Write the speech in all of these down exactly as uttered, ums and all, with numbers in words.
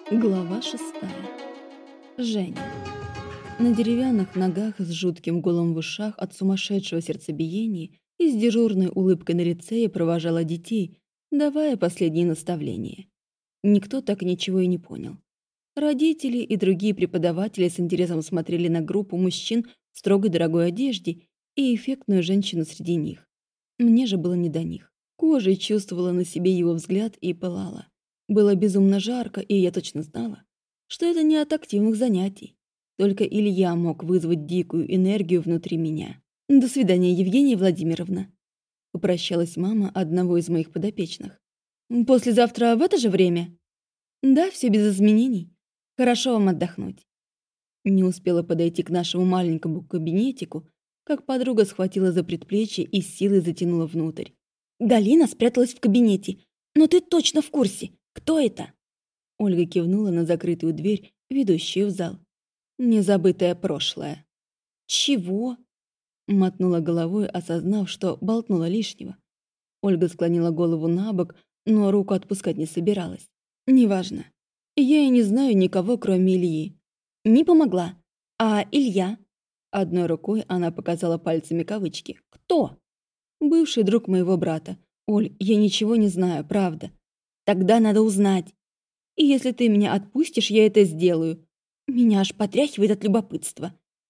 Глава шестая. Женя. На деревянных ногах с жутким гулом в ушах от сумасшедшего сердцебиения и с дежурной улыбкой на лице я провожала детей, давая последние наставления. Никто так ничего и не понял. Родители и другие преподаватели с интересом смотрели на группу мужчин в строгой дорогой одежде и эффектную женщину среди них. Мне же было не до них. Кожей чувствовала на себе его взгляд и пылала. Было безумно жарко, и я точно знала, что это не от активных занятий. Только Илья мог вызвать дикую энергию внутри меня. «До свидания, Евгения Владимировна», — попрощалась мама одного из моих подопечных. «Послезавтра в это же время?» «Да, все без изменений. Хорошо вам отдохнуть». Не успела подойти к нашему маленькому кабинетику, как подруга схватила за предплечье и с силой затянула внутрь. «Галина спряталась в кабинете. Но ты точно в курсе. Кто это?» Ольга кивнула на закрытую дверь, ведущую в зал. «Незабытое прошлое». «Чего?» Мотнула головой, осознав, что болтнула лишнего. Ольга склонила голову на бок, но руку отпускать не собиралась. «Неважно. Я и не знаю никого, кроме Ильи». «Не помогла. А Илья?» Одной рукой она показала пальцами кавычки. «Кто?» «Бывший друг моего брата. Оль, я ничего не знаю, правда. Тогда надо узнать. И если ты меня отпустишь, я это сделаю. Меня аж потряхивает от любопытства».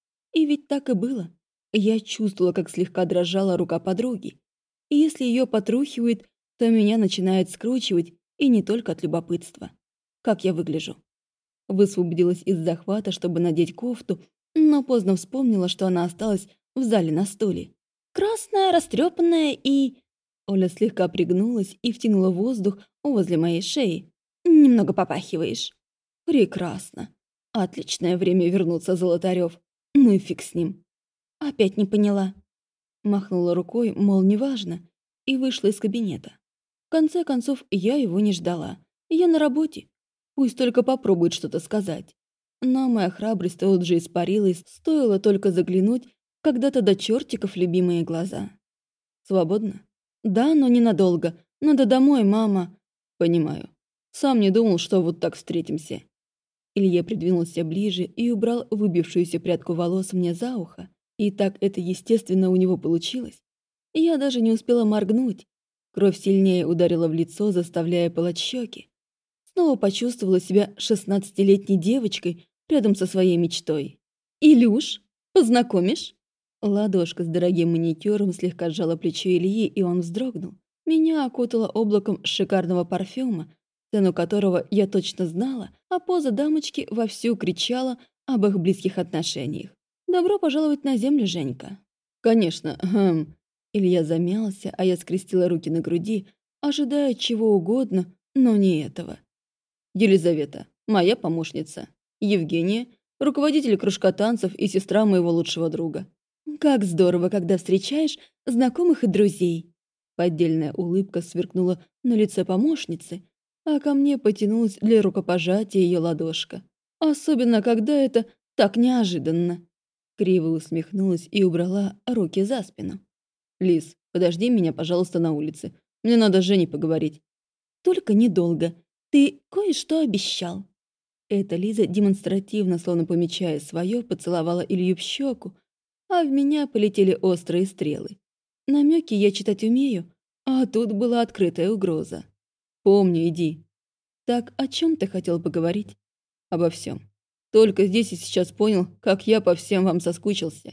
И ведь так и было. Я чувствовала, как слегка дрожала рука подруги. И если ее потрухивает, то меня начинает скручивать, и не только от любопытства. Как я выгляжу? Высвободилась из захвата, чтобы надеть кофту, но поздно вспомнила, что она осталась в зале на стуле. «Красная, растрепанная и...» Оля слегка пригнулась и втянула воздух возле моей шеи. «Немного попахиваешь». «Прекрасно. Отличное время вернуться, Золотарёв. Ну и фиг с ним». «Опять не поняла». Махнула рукой, мол, неважно, и вышла из кабинета. В конце концов, я его не ждала. Я на работе. Пусть только попробует что-то сказать. Но моя храбрость тут же испарилась, стоило только заглянуть в когда-то до чертиков любимые глаза. «Свободно?» «Да, но ненадолго. Надо домой, мама». «Понимаю. Сам не думал, что вот так встретимся». Илья придвинулся ближе и убрал выбившуюся прядку волос мне за ухо. И так это естественно у него получилось. Я даже не успела моргнуть. Кровь сильнее ударила в лицо, заставляя пылать щеки. Снова почувствовала себя шестнадцатилетней девочкой рядом со своей мечтой. «Илюш, познакомишь?» Ладошка с дорогим маникюром слегка сжала плечо Ильи, и он вздрогнул. Меня окутало облаком шикарного парфюма, цену которого я точно знала, а поза дамочки вовсю кричала об их близких отношениях. «Добро пожаловать на землю, Женька». «Конечно, хм». Илья замялся, а я скрестила руки на груди, ожидая чего угодно, но не этого. «Елизавета, моя помощница. Евгения, руководитель кружка танцев и сестра моего лучшего друга». «Как здорово, когда встречаешь знакомых и друзей». Поддельная улыбка сверкнула на лице помощницы, а ко мне потянулась для рукопожатия ее ладошка. Особенно, когда это так неожиданно. Криво усмехнулась и убрала руки за спину. «Лиз, подожди меня, пожалуйста, на улице. Мне надо с Женей поговорить». «Только недолго. Ты кое-что обещал». Эта Лиза, демонстративно, словно помечая свое, поцеловала Илью в щеку, а в меня полетели острые стрелы. Намеки я читать умею, а тут была открытая угроза. «Помню, иди». «Так о чем ты хотел поговорить?» «Обо всем. Только здесь и сейчас понял, как я по всем вам соскучился».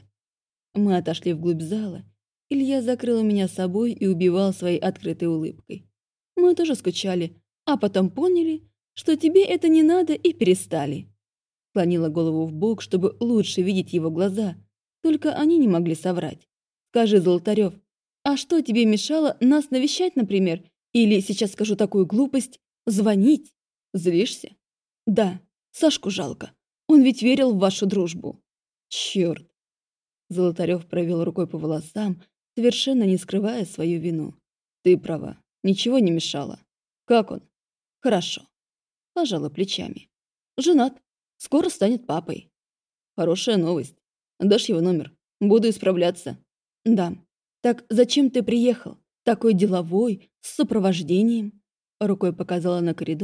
Мы отошли вглубь зала. Илья закрыл меня собой и убивал своей открытой улыбкой. Мы тоже скучали, а потом поняли, что тебе это не надо, и перестали. Склонила голову в бок, чтобы лучше видеть его глаза. Только они не могли соврать. «Скажи, Золотарёв, а что тебе мешало нас навещать, например? Или, сейчас скажу такую глупость, звонить? Злишься?» «Да, Сашку жалко. Он ведь верил в вашу дружбу». «Чёрт!» Золотарёв провел рукой по волосам, совершенно не скрывая свою вину. «Ты права. Ничего не мешало. Как он?» «Хорошо». Пожала плечами. «Женат. Скоро станет папой». «Хорошая новость. Дашь его номер? Буду исправляться». «Да. Так зачем ты приехал? Такой деловой, с сопровождением?» Рукой показала на коридор,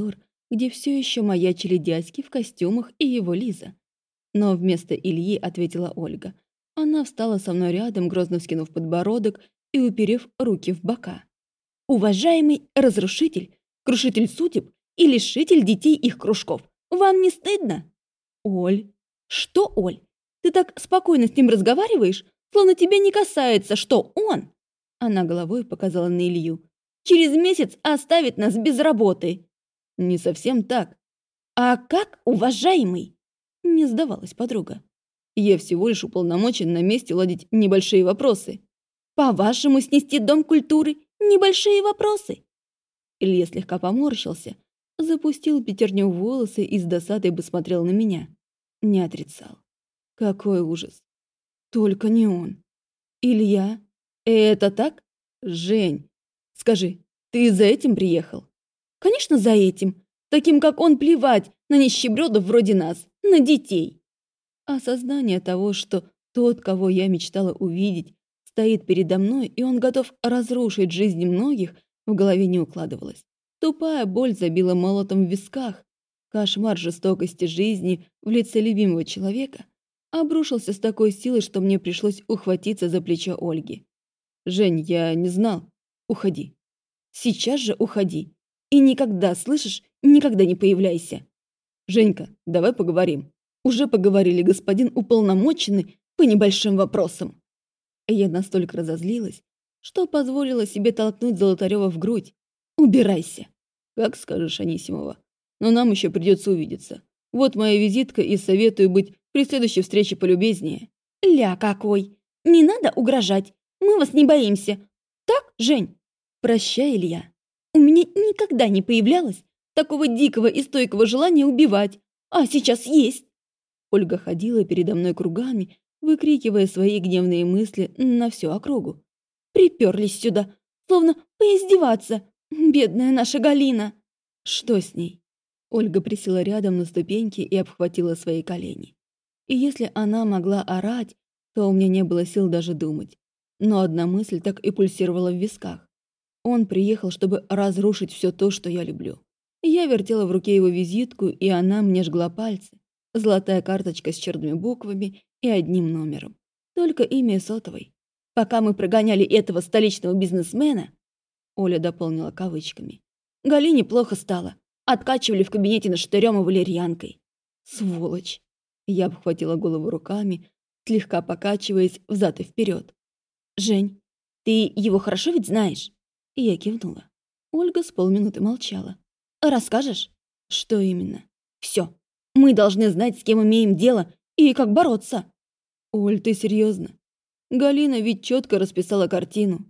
где все еще маячили дядьки в костюмах и его Лиза. Но вместо Ильи ответила Ольга. Она встала со мной рядом, грозно вскинув подбородок и уперев руки в бока. «Уважаемый разрушитель, крушитель судеб и лишитель детей их кружков, вам не стыдно?» «Оль». «Что, Оль? Ты так спокойно с ним разговариваешь, словно тебя не касается, что он...» Она головой показала на Илью. «Через месяц оставит нас без работы». «Не совсем так». «А как, уважаемый?» Не сдавалась подруга. «Я всего лишь уполномочен на месте ладить небольшие вопросы». «По-вашему, снести дом культуры – небольшие вопросы?» Илья слегка поморщился, запустил пятерню в волосы и с досадой бы смотрел на меня. Не отрицал. Какой ужас. Только не он. Илья? Это так? Жень, скажи, ты за этим приехал? Конечно, за этим. Таким, как он, плевать на нищебродов вроде нас, на детей. Осознание того, что тот, кого я мечтала увидеть, стоит передо мной, и он готов разрушить жизни многих, в голове не укладывалось. Тупая боль забила молотом в висках. Кошмар жестокости жизни в лице любимого человека обрушился с такой силой, что мне пришлось ухватиться за плечо Ольги. «Жень, я не знал. Уходи. Сейчас же уходи. И никогда, слышишь, никогда не появляйся. Женька, давай поговорим. Уже поговорили, господин уполномоченный, по небольшим вопросам». Я настолько разозлилась, что позволила себе толкнуть Золотарева в грудь. «Убирайся!» «Как скажешь, Анисимова. Но нам еще придется увидеться. Вот моя визитка и советую быть при следующей встрече полюбезнее». «Ля какой! Не надо угрожать. Мы вас не боимся. Так, Жень?» «Прощай, Илья. У меня никогда не появлялось такого дикого и стойкого желания убивать. А сейчас есть». Ольга ходила передо мной кругами, выкрикивая свои гневные мысли на всю округу. «Приперлись сюда, словно поиздеваться. Бедная наша Галина». «Что с ней?» Ольга присела рядом на ступеньки и обхватила свои колени. И если она могла орать, то у меня не было сил даже думать. Но одна мысль так и пульсировала в висках. Он приехал, чтобы разрушить все то, что я люблю. Я вертела в руке его визитку, и она мне жгла пальцы. Золотая карточка с черными буквами и одним номером. Только имя сотовой. «Пока мы прогоняли этого столичного бизнесмена», Оля дополнила кавычками, «Галине плохо стало. Откачивали в кабинете нашатырем и валерьянкой». «Сволочь!» Я обхватила голову руками, слегка покачиваясь взад и вперед. «Жень, ты его хорошо ведь знаешь?» Я кивнула. Ольга с полминуты молчала. «Расскажешь?» «Что именно?» «Все. Мы должны знать, с кем имеем дело и как бороться». «Оль, ты серьезно? Галина ведь четко расписала картину».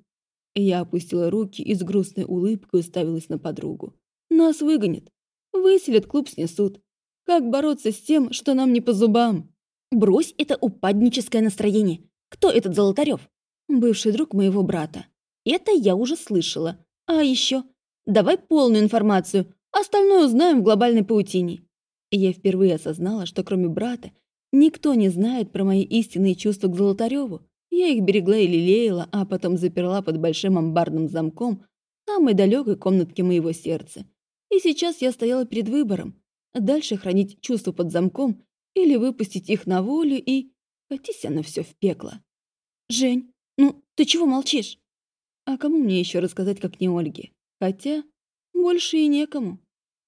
Я опустила руки и с грустной улыбкой уставилась на подругу. «Нас выгонят. Выселят, клуб снесут. Как бороться с тем, что нам не по зубам?» «Брось это упадническое настроение. Кто этот Золотарев?» «Бывший друг моего брата». «Это я уже слышала. А еще? Давай полную информацию. Остальное узнаем в глобальной паутине». Я впервые осознала, что кроме брата никто не знает про мои истинные чувства к Золотареву. Я их берегла и лелеяла, а потом заперла под большим амбарным замком в самой далекой комнатке моего сердца. И сейчас я стояла перед выбором: дальше хранить чувства под замком или выпустить их на волю и... катись оно все в пекло. «Жень, ну ты чего молчишь?» А кому мне еще рассказать, как не Ольге? Хотя больше и некому.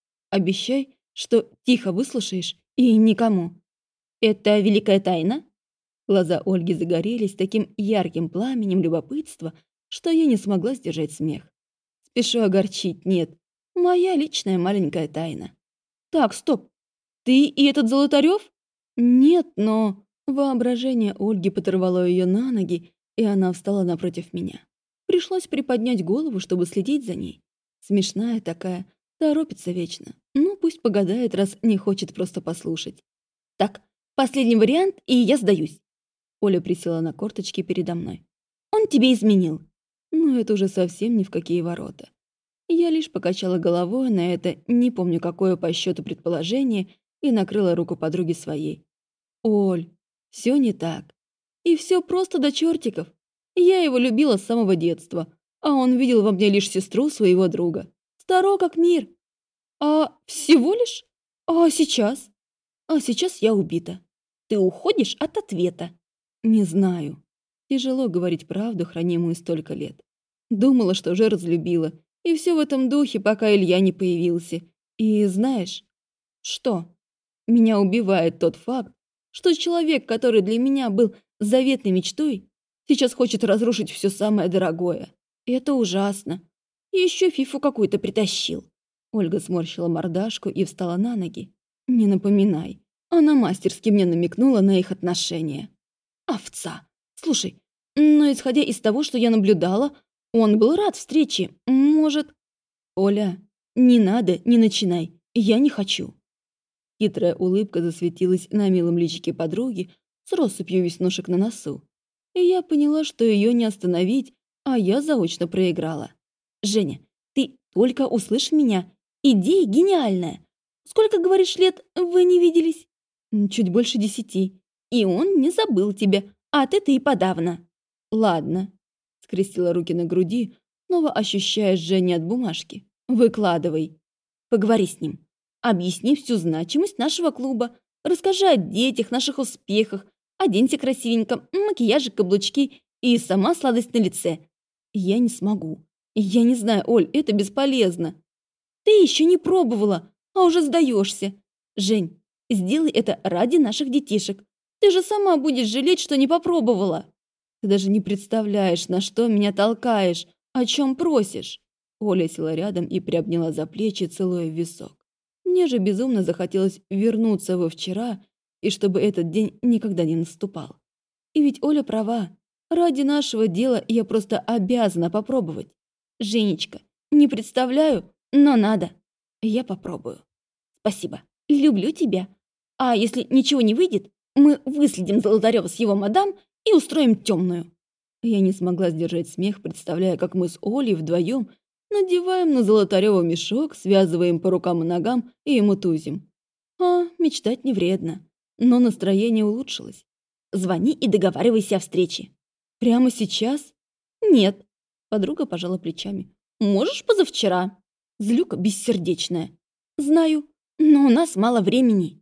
Обещай, что тихо выслушаешь и никому. «Это великая тайна?» Глаза Ольги загорелись таким ярким пламенем любопытства, что я не смогла сдержать смех. Спешу огорчить, нет. Моя личная маленькая тайна. «Так, стоп. Ты и этот Золотарев?» «Нет, но...» Воображение Ольги подорвало ее на ноги, и она встала напротив меня. Пришлось приподнять голову, чтобы следить за ней. Смешная такая, торопится вечно. Ну, пусть погадает, раз не хочет просто послушать. «Так, последний вариант, и я сдаюсь». Оля присела на корточки передо мной. «Он тебе изменил». Ну, это уже совсем ни в какие ворота. Я лишь покачала головой на это, не помню какое по счету предположение, и накрыла руку подруги своей. «Оль, все не так. И все просто до чертиков. Я его любила с самого детства, а он видел во мне лишь сестру своего друга. Старо как мир». А всего лишь? А сейчас? А сейчас я убита. Ты уходишь от ответа. Не знаю. Тяжело говорить правду, хранимую столько лет. Думала, что уже разлюбила. И все в этом духе, пока Илья не появился. И знаешь, что? Меня убивает тот факт, что человек, который для меня был заветной мечтой, сейчас хочет разрушить все самое дорогое. И это ужасно. И еще фифу какую-то притащил. Ольга сморщила мордашку и встала на ноги. Не напоминай. Она мастерски мне намекнула на их отношения. Овца. Слушай, но исходя из того, что я наблюдала, он был рад встрече. Может... Оля, не надо, не начинай. Я не хочу. Хитрая улыбка засветилась на милом личике подруги с россыпью веснушек на носу. И я поняла, что ее не остановить, а я заочно проиграла. «Женя, ты только услышь меня. Идея гениальная. Сколько, говоришь, лет вы не виделись?» «Чуть больше десяти. И он не забыл тебя, а ты-то и подавно». «Ладно», — скрестила руки на груди, снова ощущая жжение от бумажки. «Выкладывай. Поговори с ним. Объясни всю значимость нашего клуба. Расскажи о детях, наших успехах. Оденься красивенько, макияжик, каблучки и сама сладость на лице». «Я не смогу. Я не знаю, Оль, это бесполезно». «Ты еще не пробовала, а уже сдаешься. Жень, сделай это ради наших детишек. Ты же сама будешь жалеть, что не попробовала». «Ты даже не представляешь, на что меня толкаешь, о чем просишь». Оля села рядом и приобняла за плечи, целуя в висок. Мне же безумно захотелось вернуться во вчера, и чтобы этот день никогда не наступал. И ведь Оля права. Ради нашего дела я просто обязана попробовать. Женечка, не представляю, но надо. Я попробую. Спасибо. Люблю тебя. А если ничего не выйдет, мы выследим Золотарева с его мадам и устроим темную. Я не смогла сдержать смех, представляя, как мы с Олей вдвоем надеваем на Золотарева мешок, связываем по рукам и ногам и ему тузим. А, мечтать не вредно. Но настроение улучшилось. Звони и договаривайся о встрече. Прямо сейчас? Нет. Подруга пожала плечами. Можешь позавчера? Злюка бессердечная. Знаю, но у нас мало времени.